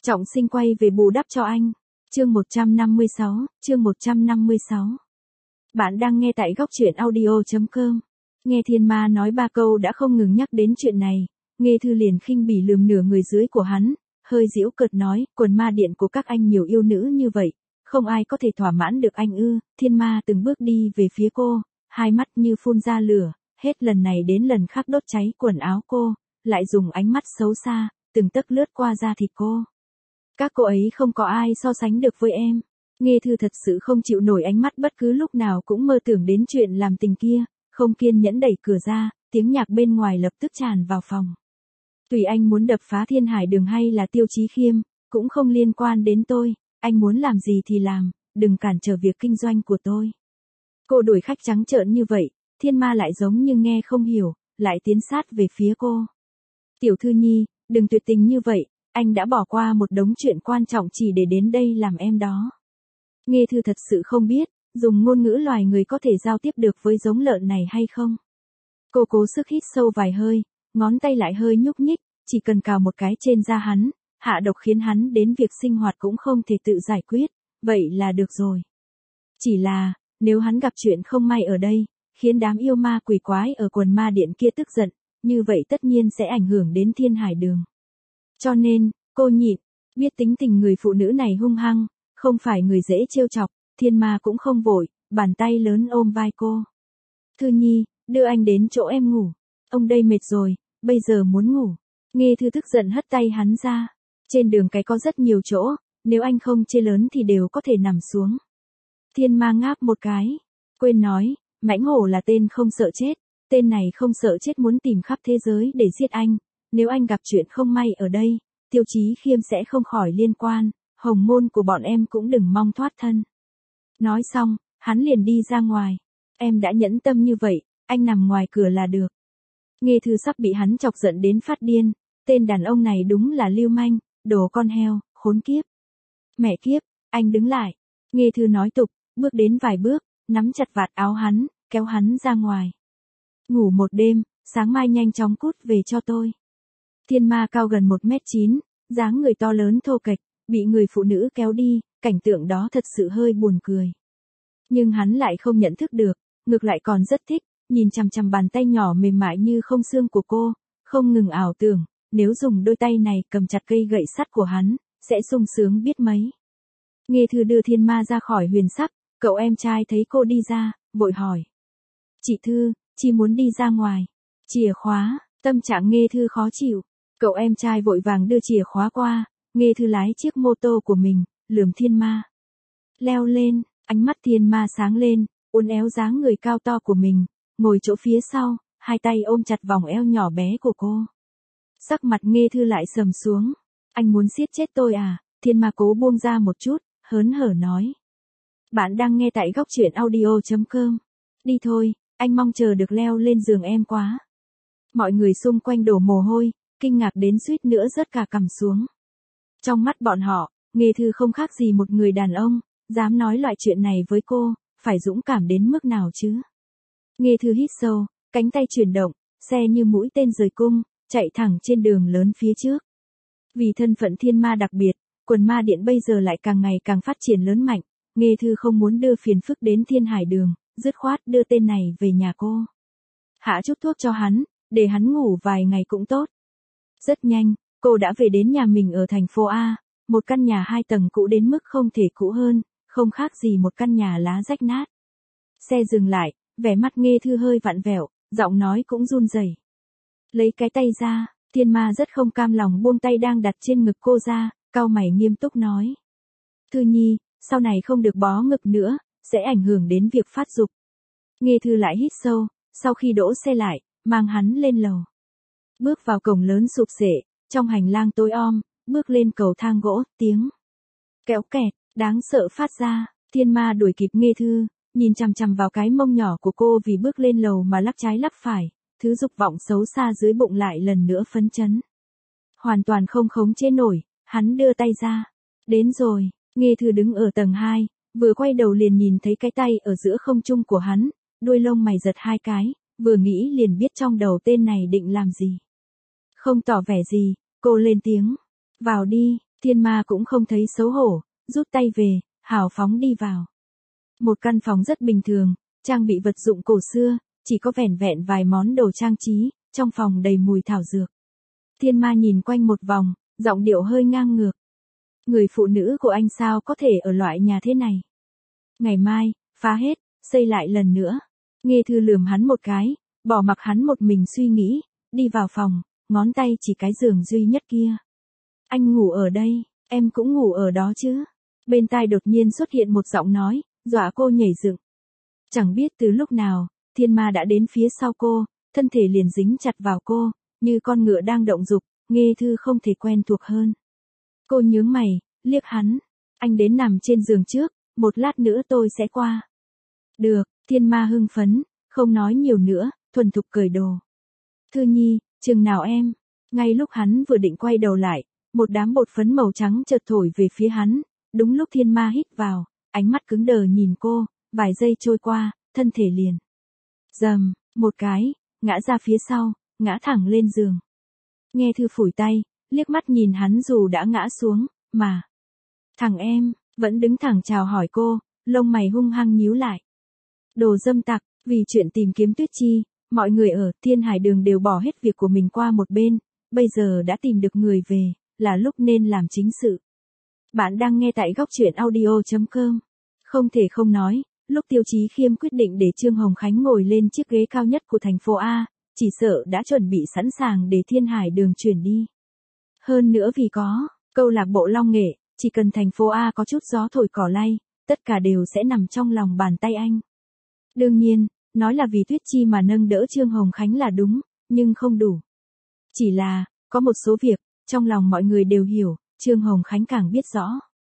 Trọng Sinh quay về bù đắp cho anh. Chương 156. Bạn đang nghe tại góc truyện audio.com. Nghe Thiên Ma nói 3 câu đã không ngừng nhắc đến chuyện này, Nghê Thư liền khinh bỉ lườm nửa người dưới của hắn, hơi giễu cợt nói, quần ma điện của các anh nhiều yêu nữ như vậy, không ai có thể thỏa mãn được anh ư? Thiên Ma từng bước đi về phía cô, hai mắt như phun ra lửa, hết lần này đến lần khác đốt cháy quần áo cô, lại dùng ánh mắt xấu xa, từng tấc lướt qua da thịt cô. Các cô ấy không có ai so sánh được với em. Nghê Thư thật sự không chịu nổi ánh mắt bất cứ lúc nào cũng mơ tưởng đến chuyện làm tình kia, không kiên nhẫn đẩy cửa ra, tiếng nhạc bên ngoài lập tức tràn vào phòng. Tùy anh muốn đập phá Thiên Hải Đường hay là Tiêu Chí Khiêm, cũng không liên quan đến tôi, anh muốn làm gì thì làm, đừng cản trở việc kinh doanh của tôi. Cô đuổi khách trắng trợn như vậy, Thiên Ma lại giống như nghe không hiểu, lại tiến sát về phía cô. Tiểu Thư Nhi, đừng tuyệt tình như vậy, anh đã bỏ qua một đống chuyện quan trọng chỉ để đến đây làm em đó. Nghê Thư thật sự không biết, dùng ngôn ngữ loài người có thể giao tiếp được với giống lợn này hay không. Cô cố sức hít sâu vài hơi, ngón tay lại hơi nhúc nhích, chỉ cần cào một cái trên da hắn, hạ độc khiến hắn đến việc sinh hoạt cũng không thể tự giải quyết, vậy là được rồi. Chỉ là, nếu hắn gặp chuyện không may ở đây, khiến đám yêu ma quỷ quái ở quần ma điện kia tức giận, như vậy tất nhiên sẽ ảnh hưởng đến Thiên Hải Đường. Cho nên, cô nhịn, biết tính tình người phụ nữ này hung hăng, không phải người dễ trêu chọc, Thiên Ma cũng không vội, bàn tay lớn ôm vai cô. Thư Nhi, đưa anh đến chỗ em ngủ. Ông đây mệt rồi, bây giờ muốn ngủ. Nghê Thư tức giận hất tay hắn ra. Trên đường cái có rất nhiều chỗ, nếu anh không chê lớn thì đều có thể nằm xuống. Thiên Ma ngáp một cái. Quên nói, Mãnh Hổ là tên không sợ chết. Tên này không sợ chết muốn tìm khắp thế giới để giết anh. Nếu anh gặp chuyện không may ở đây, Tiêu Chí Khiêm sẽ không khỏi liên quan, hồng môn của bọn em cũng đừng mong thoát thân. Nói xong, hắn liền đi ra ngoài. Em đã nhẫn tâm như vậy, anh nằm ngoài cửa là được. Nghê Thư sắp bị hắn chọc giận đến phát điên, tên đàn ông này đúng là lưu manh, đồ con heo, khốn kiếp. Mẹ kiếp, anh đứng lại. Nghê Thư nói tục, bước đến vài bước, nắm chặt vạt áo hắn, kéo hắn ra ngoài. Ngủ một đêm, sáng mai nhanh chóng cút về cho tôi. Thiên Ma cao gần 1m9, dáng người to lớn thô kệch, bị người phụ nữ kéo đi, cảnh tượng đó thật sự hơi buồn cười. Nhưng hắn lại không nhận thức được, ngược lại còn rất thích, nhìn chằm chằm bàn tay nhỏ mềm mại như không xương của cô, không ngừng ảo tưởng, nếu dùng đôi tay này cầm chặt cây gậy sắt của hắn, sẽ sung sướng biết mấy. Nghê Thư đưa Thiên Ma ra khỏi huyền sắc, cậu em trai thấy cô đi ra, vội hỏi. Chị Thư, chị muốn đi ra ngoài. Chìa khóa, tâm trạng Nghê Thư khó chịu. Cậu em trai vội vàng đưa chìa khóa qua, Nghê Thư lái chiếc mô tô của mình, lườm Thiên Ma. Leo lên, ánh mắt Thiên Ma sáng lên, uốn éo dáng người cao to của mình, ngồi chỗ phía sau, hai tay ôm chặt vòng eo nhỏ bé của cô. Sắc mặt Nghê Thư lại sầm xuống. Anh muốn siết chết tôi à? Thiên Ma cố buông ra một chút, hớn hở nói. Bạn đang nghe tại góc truyện audio.com. Đi thôi, anh mong chờ được leo lên giường em quá. Mọi người xung quanh đổ mồ hôi, kinh ngạc đến suýt nữa rớt cả cằm xuống. Trong mắt bọn họ, Nghê Thư không khác gì một người đàn ông, dám nói loại chuyện này với cô, phải dũng cảm đến mức nào chứ? Nghê Thư hít sâu, cánh tay chuyển động, xe như mũi tên rời cung, chạy thẳng trên đường lớn phía trước. Vì thân phận Thiên Ma đặc biệt, quần ma điện bây giờ lại càng ngày càng phát triển lớn mạnh, Nghê Thư không muốn đưa phiền phức đến Thiên Hải Đường, dứt khoát đưa tên này về nhà cô. Hạ chút thuốc cho hắn, để hắn ngủ vài ngày cũng tốt. Rất nhanh, cô đã về đến nhà mình ở thành phố A, một căn nhà 2 tầng cũ đến mức không thể cũ hơn, không khác gì một căn nhà lá rách nát. Xe dừng lại, vẻ mặt Nghê Thư hơi vặn vẹo, giọng nói cũng run rẩy. Lấy cái tay ra, Thiên Ma rất không cam lòng buông tay đang đặt trên ngực cô ra, cau mày nghiêm túc nói. Thư Nhi, sau này không được bó ngực nữa, sẽ ảnh hưởng đến việc phát dục. Nghê Thư lại hít sâu, sau khi đỗ xe lại, mang hắn lên lầu. Bước vào cổng lớn sụp xệ, trong hành lang tối om, bước lên cầu thang gỗ, tiếng kéo kẹt, đáng sợ phát ra. Thiên Ma đuổi kịp Nghê Thư, nhìn chằm chằm vào cái mông nhỏ của cô vì bước lên lầu mà lắc trái lắc phải, thứ dục vọng xấu xa dưới bụng lại lần nữa phấn chấn. Hoàn toàn không khống chế nổi, hắn đưa tay ra. Đến rồi, Nghê Thư đứng ở tầng 2, vừa quay đầu liền nhìn thấy cái tay ở giữa không trung của hắn, đuôi lông mày giật 2 cái, vừa nghĩ liền biết trong đầu tên này định làm gì. Không tỏ vẻ gì, cô lên tiếng. Vào đi, Thiên Ma cũng không thấy xấu hổ, rút tay về, hào phóng đi vào. Một căn phòng rất bình thường, trang bị vật dụng cổ xưa, chỉ có vẻn vẹn vài món đồ trang trí, trong phòng đầy mùi thảo dược. Thiên Ma nhìn quanh một vòng, giọng điệu hơi ngang ngược. Người phụ nữ của anh sao có thể ở loại nhà thế này? Ngày mai, phá hết, xây lại lần nữa. Nghe Thư lườm hắn một cái, bỏ mặc hắn một mình suy nghĩ, đi vào phòng, ngón tay chỉ cái giường duy nhất kia. Anh ngủ ở đây, em cũng ngủ ở đó chứ. Bên tai đột nhiên xuất hiện một giọng nói, dọa cô nhảy dựng. Chẳng biết từ lúc nào, Thiên Ma đã đến phía sau cô, thân thể liền dính chặt vào cô, như con ngựa đang động dục, Nghe Thư không thể quen thuộc hơn. Cô nhướng mày, liếc hắn. Anh đến nằm trên giường trước, một lát nữa tôi sẽ qua. Được, Thiên Ma hưng phấn, không nói nhiều nữa, thuần thục cởi đồ. Thư Nhi, chừng nào em? Ngay lúc hắn vừa định quay đầu lại, một đám bột phấn màu trắng chợt thổi về phía hắn. Đúng lúc Thiên Ma hít vào, ánh mắt cứng đờ nhìn cô, vài giây trôi qua, thân thể liền. Dầm, một cái, ngã ra phía sau, ngã thẳng lên giường. Nghe Thư phủi tay, liếc mắt nhìn hắn dù đã ngã xuống, mà. Thằng em, vẫn đứng thẳng chào hỏi cô, lông mày hung hăng nhíu lại. Đồ dâm tặc, vì chuyện tìm kiếm Tuyết Chi, mọi người ở Thiên Hải Đường đều bỏ hết việc của mình qua một bên, bây giờ đã tìm được người về, là lúc nên làm chính sự. Bạn đang nghe tại góc truyện audio.com. Không thể không nói, lúc Tiêu Chí Khiêm quyết định để Trương Hồng Khánh ngồi lên chiếc ghế cao nhất của thành phố A, chỉ sợ đã chuẩn bị sẵn sàng để Thiên Hải Đường chuyển đi. Hơn nữa vì có câu lạc bộ Long Nghệ, chỉ cần thành phố A có chút gió thổi cỏ lay, tất cả đều sẽ nằm trong lòng bàn tay anh. Đương nhiên, nói là vì Tuyết Chi mà nâng đỡ Trương Hồng Khánh là đúng, nhưng không đủ. Chỉ là, có một số việc, trong lòng mọi người đều hiểu, Trương Hồng Khánh càng biết rõ.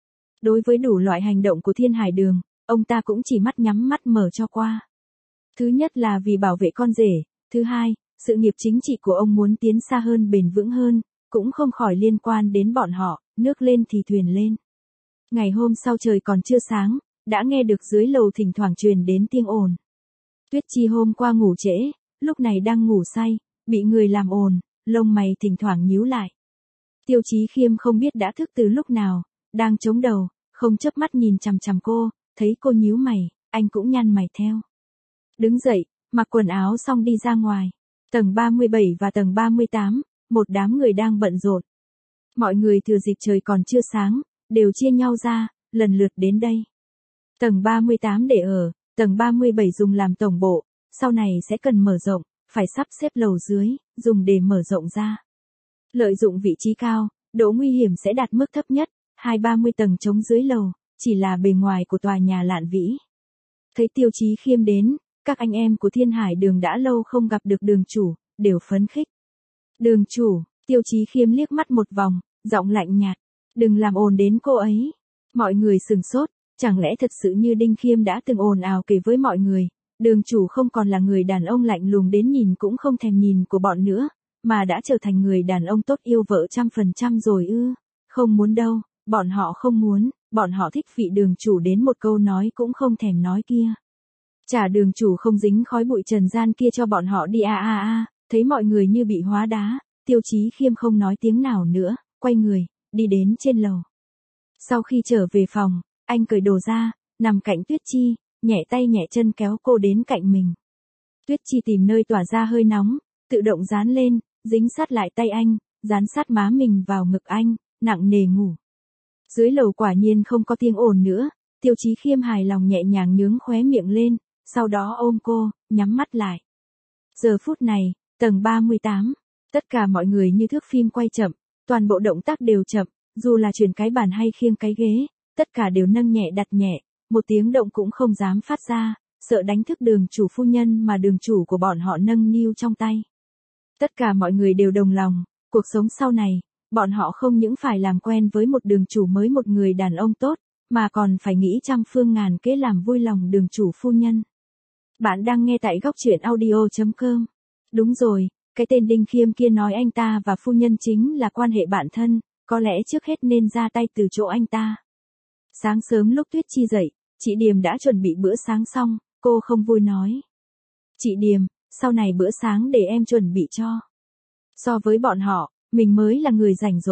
Đối với đủ loại hành động của Thiên Hải Đường, ông ta cũng chỉ mắt nhắm mắt mở cho qua. Thứ nhất là vì bảo vệ con rể, thứ hai, sự nghiệp chính trị của ông muốn tiến xa hơn bền vững hơn, cũng không khỏi liên quan đến bọn họ, nước lên thì thuyền lên. Ngày hôm sau trời còn chưa sáng, đã nghe được dưới lầu thỉnh thoảng truyền đến tiếng ồn. Tuyết Chi hôm qua ngủ trễ, lúc này đang ngủ say, bị người làm ồn, lông mày thỉnh thoảng nhíu lại. Tiêu Chí Khiêm không biết đã thức từ lúc nào, đang chống đầu, không chớp mắt nhìn chằm chằm cô, thấy cô nhíu mày, anh cũng nhăn mày theo. Đứng dậy, mặc quần áo xong đi ra ngoài. Tầng 37 và tầng 38, một đám người đang bận rộn. Mọi người thừa dịp trời còn chưa sáng, đều chia nhau ra, lần lượt đến đây. Tầng 38 để ở, tầng 37 dùng làm tổng bộ, sau này sẽ cần mở rộng, phải sắp xếp lầu dưới, dùng để mở rộng ra. Lợi dụng vị trí cao, độ nguy hiểm sẽ đạt mức thấp nhất, 20-30 tầng trống dưới lầu, chỉ là bề ngoài của tòa nhà Lạn Vĩ. Thấy Tiêu Chí Khiêm đến, các anh em của Thiên Hải Đường đã lâu không gặp được đường chủ, đều phấn khích. Đường chủ, Tiêu Chí Khiêm liếc mắt một vòng, giọng lạnh nhạt, đừng làm ồn đến cô ấy. Mọi người sừng sốt, chẳng lẽ thật sự như Đinh Khiêm đã từng ồn ào kể với mọi người, đường chủ không còn là người đàn ông lạnh lùng đến nhìn cũng không thèm nhìn của bọn nữa, mà đã trở thành người đàn ông tốt yêu vợ 100% rồi ư? Không muốn đâu, bọn họ không muốn, bọn họ thích vị đường chủ đến một câu nói cũng không thèm nói kia. Trả đường chủ không dính khói bụi trần gian kia cho bọn họ đi thấy mọi người như bị hóa đá, Tiêu Chí Khiêm không nói tiếng nào nữa, quay người, đi đến trên lầu. Sau khi trở về phòng, anh cởi đồ ra, nằm cạnh Tuyết Chi, nhẹ tay nhẹ chân kéo cô đến cạnh mình. Tuyết Chi tìm nơi tỏa ra hơi nóng, tự động dán lên, dính sát lại tay anh, dán sát má mình vào ngực anh, nặng nề ngủ. Dưới lầu quả nhiên không có tiếng ồn nữa, Tiêu Chí Khiêm hài lòng nhẹ nhàng nhướng khóe miệng lên, sau đó ôm cô, nhắm mắt lại. Giờ phút này, tầng 38, tất cả mọi người như thước phim quay chậm, toàn bộ động tác đều chậm, dù là chuyển cái bàn hay khiêng cái ghế, tất cả đều nâng nhẹ đặt nhẹ, một tiếng động cũng không dám phát ra, sợ đánh thức đường chủ phu nhân mà đường chủ của bọn họ nâng niu trong tay. Tất cả mọi người đều đồng lòng, cuộc sống sau này, bọn họ không những phải làm quen với một đường chủ mới, một người đàn ông tốt, mà còn phải nghĩ trăm phương ngàn kế làm vui lòng đường chủ phu nhân. Bạn đang nghe tại góc truyện audio.com. Đúng rồi, cái tên Đinh Khiêm kia nói anh ta và phu nhân chính là quan hệ bạn thân, có lẽ trước hết nên ra tay từ chỗ anh ta. Sáng sớm lúc Tuyết Chi dậy, chị Điềm đã chuẩn bị bữa sáng xong, cô không vui nói. Chị Điềm, sau này bữa sáng để em chuẩn bị cho. So với bọn họ, mình mới là người rảnh rỗi,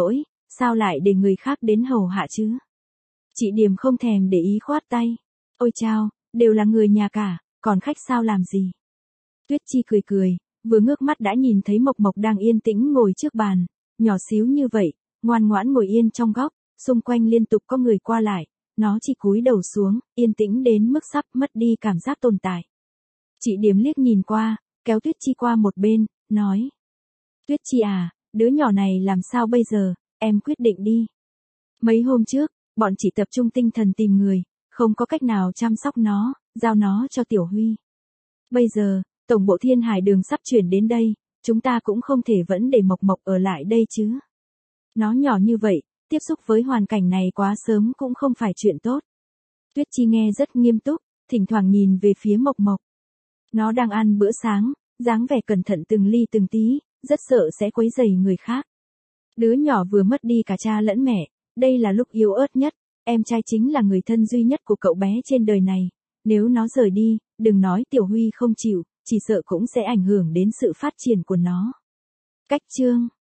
sao lại để người khác đến hầu hạ chứ? Chị Điềm không thèm để ý khoát tay. Ôi chao, đều là người nhà cả, còn khách sao làm gì? Tuyết Chi cười cười, vừa ngước mắt đã nhìn thấy Mộc Mộc đang yên tĩnh ngồi trước bàn, nhỏ xíu như vậy, ngoan ngoãn ngồi yên trong góc, xung quanh liên tục có người qua lại, nó chỉ cúi đầu xuống, yên tĩnh đến mức sắp mất đi cảm giác tồn tại. Chị Điềm liếc nhìn qua, kéo Tuyết Chi qua một bên, nói. Tuyết Chi à, đứa nhỏ này làm sao bây giờ, em quyết định đi. Mấy hôm trước, bọn chị tập trung tinh thần tìm người, không có cách nào chăm sóc nó, giao nó cho Tiểu Huy. Bây giờ, Tổng bộ Thiên Hải Đường sắp chuyển đến đây, chúng ta cũng không thể vẫn để Mộc Mộc ở lại đây chứ. Nó nhỏ như vậy, tiếp xúc với hoàn cảnh này quá sớm cũng không phải chuyện tốt. Tuyết Chi nghe rất nghiêm túc, thỉnh thoảng nhìn về phía Mộc Mộc. Nó đang ăn bữa sáng, dáng vẻ cẩn thận từng ly từng tí, rất sợ sẽ quấy rầy người khác. Đứa nhỏ vừa mất đi cả cha lẫn mẹ, đây là lúc yếu ớt nhất, em trai chính là người thân duy nhất của cậu bé trên đời này. Nếu nó rời đi, đừng nói Tiểu Huy không chịu, chỉ sợ cũng sẽ ảnh hưởng đến sự phát triển của nó. Cách chương